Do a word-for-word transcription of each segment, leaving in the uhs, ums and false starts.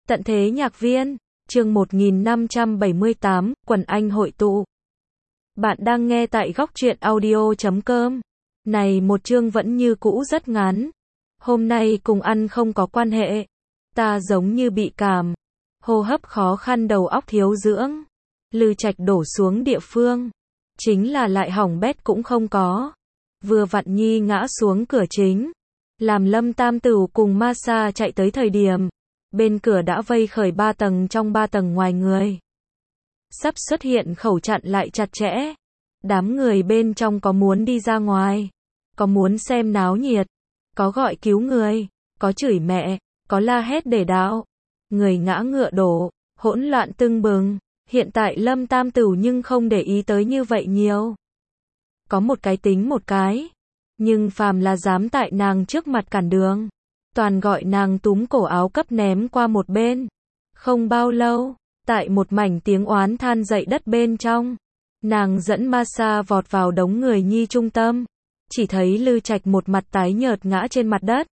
Tận thế nhạc viên, chương một nghìn năm trăm bảy mươi tám, quần anh hội tụ. Bạn đang nghe tại góc truyện audio chấm com. Này một chương vẫn như cũ rất ngắn. Hôm nay cùng ăn không có quan hệ. Ta giống như bị cảm. Hô hấp khó khăn, đầu óc thiếu dưỡng. Lư Trạch đổ xuống địa phương. Chính là lại hỏng bét cũng không có. Vừa vặn Nhi ngã xuống cửa chính. Làm Lâm Tam Tửu cùng ma sa chạy tới thời điểm. Bên cửa đã vây khởi ba tầng trong ba tầng ngoài người. Sắp xuất hiện khẩu chặn lại chặt chẽ. Đám người bên trong có muốn đi ra ngoài. Có muốn xem náo nhiệt. Có gọi cứu người. Có chửi mẹ. Có la hét để đạo. Người ngã ngựa đổ. Hỗn loạn tưng bừng. Hiện tại Lâm Tam Tửu nhưng không để ý tới như vậy nhiều. Có một cái tính một cái. Nhưng phàm là dám tại nàng trước mặt cản đường. Toàn gọi nàng túm cổ áo cấp ném qua một bên. Không bao lâu, tại một mảnh tiếng oán than dậy đất bên trong, nàng dẫn ma sa vọt vào đống người Nhi trung tâm. Chỉ thấy Lư Trạch một mặt tái nhợt ngã trên mặt đất.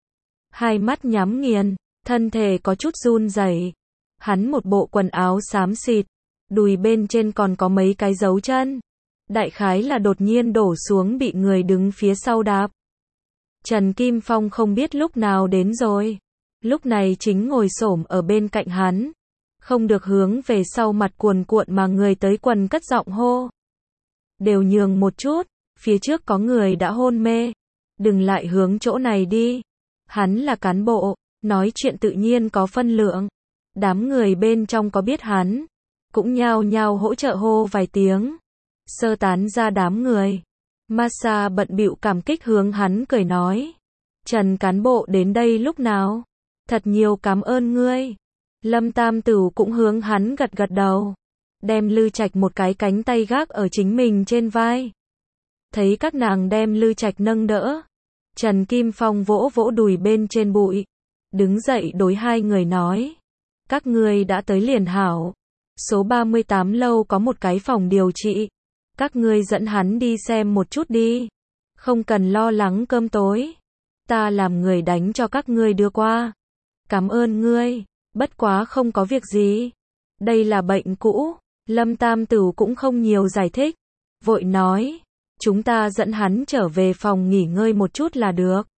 Hai mắt nhắm nghiền, thân thể có chút run rẩy. Hắn một bộ quần áo xám xịt, đùi bên trên còn có mấy cái dấu chân. Đại khái là đột nhiên đổ xuống bị người đứng phía sau đạp. Trần Kim Phong không biết lúc nào đến rồi. Lúc này chính ngồi xổm ở bên cạnh hắn. Không được hướng về sau mặt cuồn cuộn mà người tới quần cất giọng hô. Đều nhường một chút, phía trước có người đã hôn mê. Đừng lại hướng chỗ này đi. Hắn là cán bộ, nói chuyện tự nhiên có phân lượng. Đám người bên trong có biết hắn, cũng nhao nhao hỗ trợ hô vài tiếng. Sơ tán ra đám người. Ma sa bận bịu cảm kích hướng hắn cười nói. Trần cán bộ đến đây lúc nào? Thật nhiều cảm ơn ngươi. Lâm Tam Tửu cũng hướng hắn gật gật đầu. Đem Lư Trạch một cái cánh tay gác ở chính mình trên vai. Thấy các nàng đem Lư Trạch nâng đỡ. Trần Kim Phong vỗ vỗ đùi bên trên bụi. Đứng dậy đối hai người nói. Các ngươi đã tới liền hảo. Số ba mươi tám lâu có một cái phòng điều trị. Các ngươi dẫn hắn đi xem một chút đi. Không cần lo lắng cơm tối. Ta làm người đánh cho các ngươi đưa qua. Cảm ơn ngươi. Bất quá không có việc gì. Đây là bệnh cũ. Lâm Tam Tửu cũng không nhiều giải thích. Vội nói. Chúng ta dẫn hắn trở về phòng nghỉ ngơi một chút là được.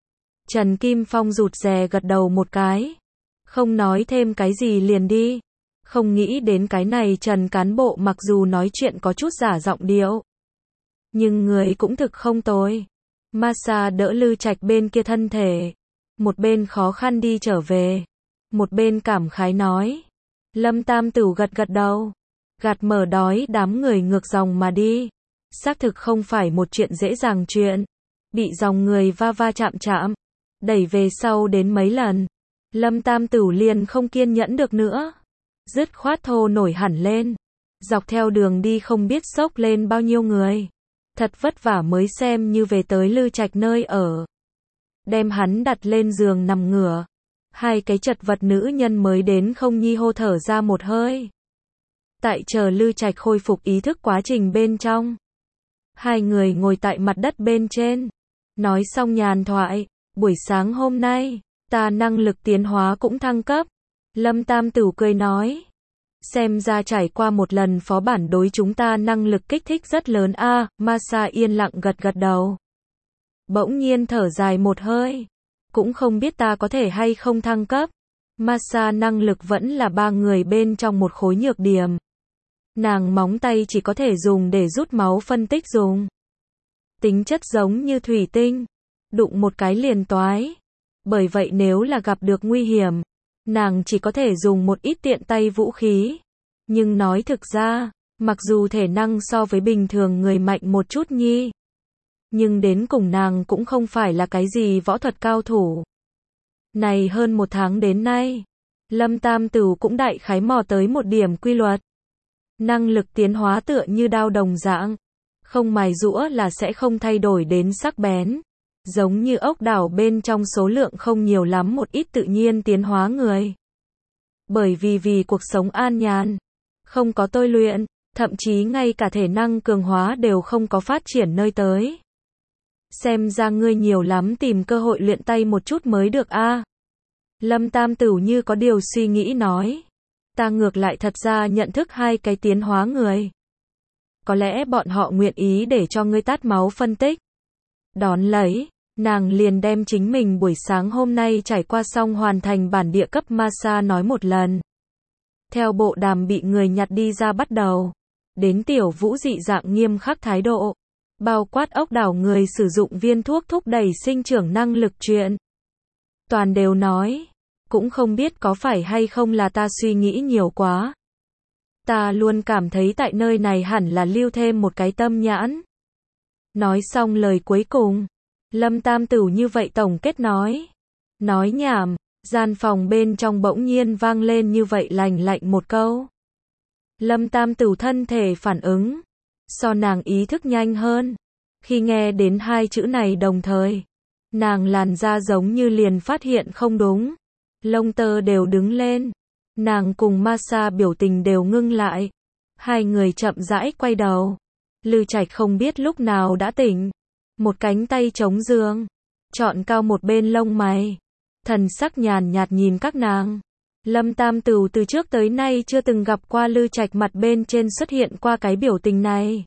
Trần Kim Phong rụt rè gật đầu một cái. Không nói thêm cái gì liền đi. Không nghĩ đến cái này Trần cán bộ mặc dù nói chuyện có chút giả giọng điệu. Nhưng người cũng thực không tồi. Ma sa đỡ Lư Trạch bên kia thân thể. Một bên khó khăn đi trở về. Một bên cảm khái nói. Lâm Tam Tửu gật gật đầu. Gạt mở đói đám người ngược dòng mà đi. Xác thực không phải một chuyện dễ dàng chuyện. Bị dòng người va va chạm chạm. Đẩy về sau đến mấy lần. Lâm Tam Tửu liền không kiên nhẫn được nữa. Dứt khoát thô nổi hẳn lên. Dọc theo đường đi không biết xốc lên bao nhiêu người. Thật vất vả mới xem như về tới Lư Trạch nơi ở. Đem hắn đặt lên giường nằm ngửa. Hai cái chật vật nữ nhân mới đến không nhi hô thở ra một hơi. Tại chờ Lư Trạch khôi phục ý thức quá trình bên trong. Hai người ngồi tại mặt đất bên trên. Nói xong nhàn thoại. Buổi sáng hôm nay, ta năng lực tiến hóa cũng thăng cấp. Lâm Tam Tửu cười nói. Xem ra trải qua một lần phó bản đối chúng ta năng lực kích thích rất lớn a. À, ma sa yên lặng gật gật đầu. Bỗng nhiên thở dài một hơi. Cũng không biết ta có thể hay không thăng cấp. Ma sa năng lực vẫn là ba người bên trong một khối nhược điểm. Nàng móng tay chỉ có thể dùng để rút máu phân tích dùng. Tính chất giống như thủy tinh. Đụng một cái liền toái. Bởi vậy nếu là gặp được nguy hiểm, nàng chỉ có thể dùng một ít tiện tay vũ khí. Nhưng nói thực ra, mặc dù thể năng so với bình thường người mạnh một chút nhi, nhưng đến cùng nàng cũng không phải là cái gì võ thuật cao thủ. Này hơn một tháng đến nay, Lâm Tam Tửu cũng đại khái mò tới một điểm quy luật. Năng lực tiến hóa tựa như đao đồng dạng, không mài giũa là sẽ không thay đổi đến sắc bén. Giống như ốc đảo bên trong số lượng không nhiều lắm một ít tự nhiên tiến hóa người. Bởi vì vì cuộc sống an nhàn, không có tôi luyện, thậm chí ngay cả thể năng cường hóa đều không có phát triển nơi tới. Xem ra ngươi nhiều lắm tìm cơ hội luyện tay một chút mới được a. Lâm Tam Tửu như có điều suy nghĩ nói. Ta ngược lại thật ra nhận thức hai cái tiến hóa người. Có lẽ bọn họ nguyện ý để cho ngươi tát máu phân tích. Đón lấy, nàng liền đem chính mình buổi sáng hôm nay trải qua xong hoàn thành bản địa cấp massage nói một lần. Theo bộ đàm bị người nhặt đi ra bắt đầu. Đến Tiểu Vũ dị dạng nghiêm khắc thái độ. Bao quát ốc đảo người sử dụng viên thuốc thúc đẩy sinh trưởng năng lực chuyện. Toàn đều nói. Cũng không biết có phải hay không là ta suy nghĩ nhiều quá. Ta luôn cảm thấy tại nơi này hẳn là lưu thêm một cái tâm nhãn. Nói xong lời cuối cùng. Lâm Tam Tửu như vậy tổng kết nói. Nói nhảm, gian phòng bên trong bỗng nhiên vang lên như vậy lành lạnh một câu. Lâm Tam Tửu thân thể phản ứng. So nàng ý thức nhanh hơn. Khi nghe đến hai chữ này đồng thời. Nàng làn da giống như liền phát hiện không đúng. Lông tơ đều đứng lên. Nàng cùng Masa biểu tình đều ngưng lại. Hai người chậm rãi quay đầu. Lư Trạch không biết lúc nào đã tỉnh. Một cánh tay chống giường. Chọn cao một bên lông mày. Thần sắc nhàn nhạt nhìn các nàng. Lâm Tam Tửu từ trước tới nay chưa từng gặp qua Lư Trạch mặt bên trên xuất hiện qua cái biểu tình này.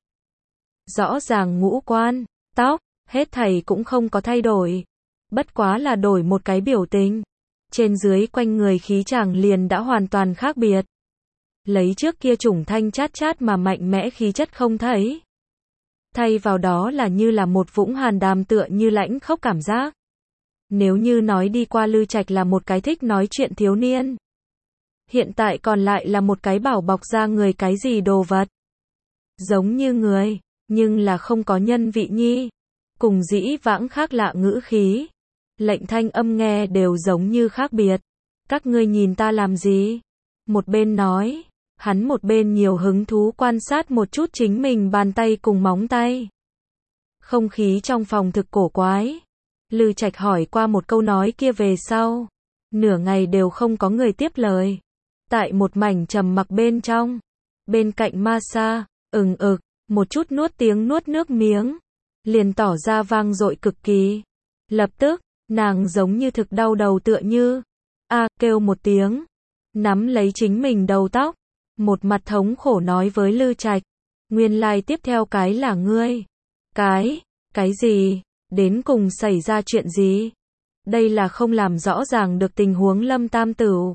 Rõ ràng ngũ quan, tóc, hết thảy cũng không có thay đổi. Bất quá là đổi một cái biểu tình. Trên dưới quanh người khí chàng liền đã hoàn toàn khác biệt. Lấy trước kia chủng thanh chát chát mà mạnh mẽ khí chất không thấy. Thay vào đó là như là một vũng hàn đàm tựa như lãnh khốc cảm giác. Nếu như nói đi qua Lư Trạch là một cái thích nói chuyện thiếu niên. Hiện tại còn lại là một cái bảo bọc ra người cái gì đồ vật. Giống như người, nhưng là không có nhân vị nhi. Cùng dĩ vãng khác lạ ngữ khí. Lệnh thanh âm nghe đều giống như khác biệt. Các ngươi nhìn ta làm gì? Một bên nói, hắn một bên nhiều hứng thú quan sát một chút chính mình bàn tay cùng móng tay. Không khí trong phòng thực cổ quái. Lư Trạch hỏi qua một câu nói kia về sau. Nửa ngày đều không có người tiếp lời. Tại một mảnh trầm mặc bên trong. Bên cạnh Masa, ừng ực, một chút nuốt tiếng nuốt nước miếng. Liền tỏ ra vang dội cực kỳ. Lập tức, nàng giống như thực đau đầu tựa như. A, kêu một tiếng. Nắm lấy chính mình đầu tóc. Một mặt thống khổ nói với Lư Trạch. Nguyên lai tiếp theo cái là ngươi. Cái, cái gì? Đến cùng xảy ra chuyện gì? Đây là không làm rõ ràng được tình huống Lâm Tam Tửu.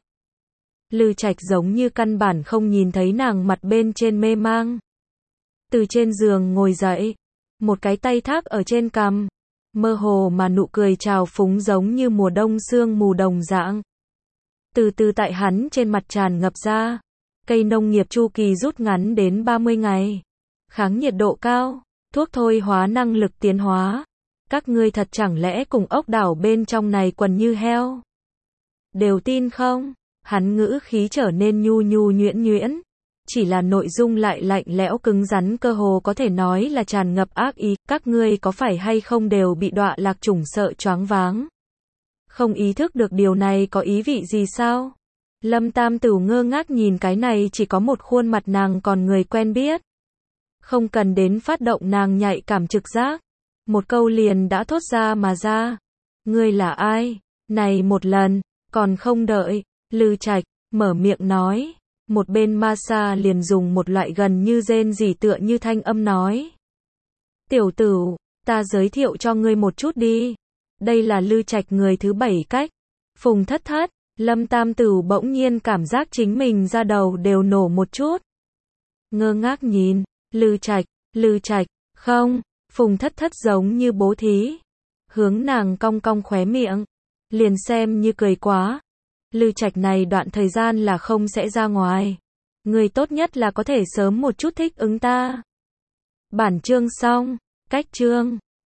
Lư Trạch giống như căn bản không nhìn thấy nàng mặt bên trên mê mang. Từ trên giường ngồi dậy. Một cái tay thác ở trên cằm. Mơ hồ mà nụ cười trào phúng giống như mùa đông sương mù đồng dạng. Từ từ tại hắn trên mặt tràn ngập ra. Cây nông nghiệp chu kỳ rút ngắn đến ba mươi ngày. Kháng nhiệt độ cao. Thuốc thôi hóa năng lực tiến hóa. Các ngươi thật chẳng lẽ cùng ốc đảo bên trong này quần như heo? Đều tin không? Hắn ngữ khí trở nên nhu nhu nhuyễn nhuyễn. Chỉ là nội dung lại lạnh lẽo cứng rắn cơ hồ có thể nói là tràn ngập ác ý. Các ngươi có phải hay không đều bị đọa lạc chủng sợ choáng váng? Không ý thức được điều này có ý vị gì sao? Lâm Tam Tửu ngơ ngác nhìn cái này chỉ có một khuôn mặt nàng còn người quen biết. Không cần đến phát động nàng nhạy cảm trực giác. Một câu liền đã thốt ra mà ra. Ngươi là ai? Này một lần, còn không đợi. Lư Trạch, mở miệng nói. Một bên Masa liền dùng một loại gần như rên rỉ tựa như thanh âm nói. Tiểu Tửu, ta giới thiệu cho ngươi một chút đi. Đây là Lư Trạch người thứ bảy cách. Phùng thất thất, Lâm Tam Tửu bỗng nhiên cảm giác chính mình ra đầu đều nổ một chút. Ngơ ngác nhìn, Lư Trạch, Lư Trạch, không, Phùng thất thất giống như bố thí. Hướng nàng cong cong khóe miệng. Liền xem như cười quá. Lư Trạch này đoạn thời gian là không sẽ ra ngoài. Người tốt nhất là có thể sớm một chút thích ứng ta. Bản chương xong, cách chương.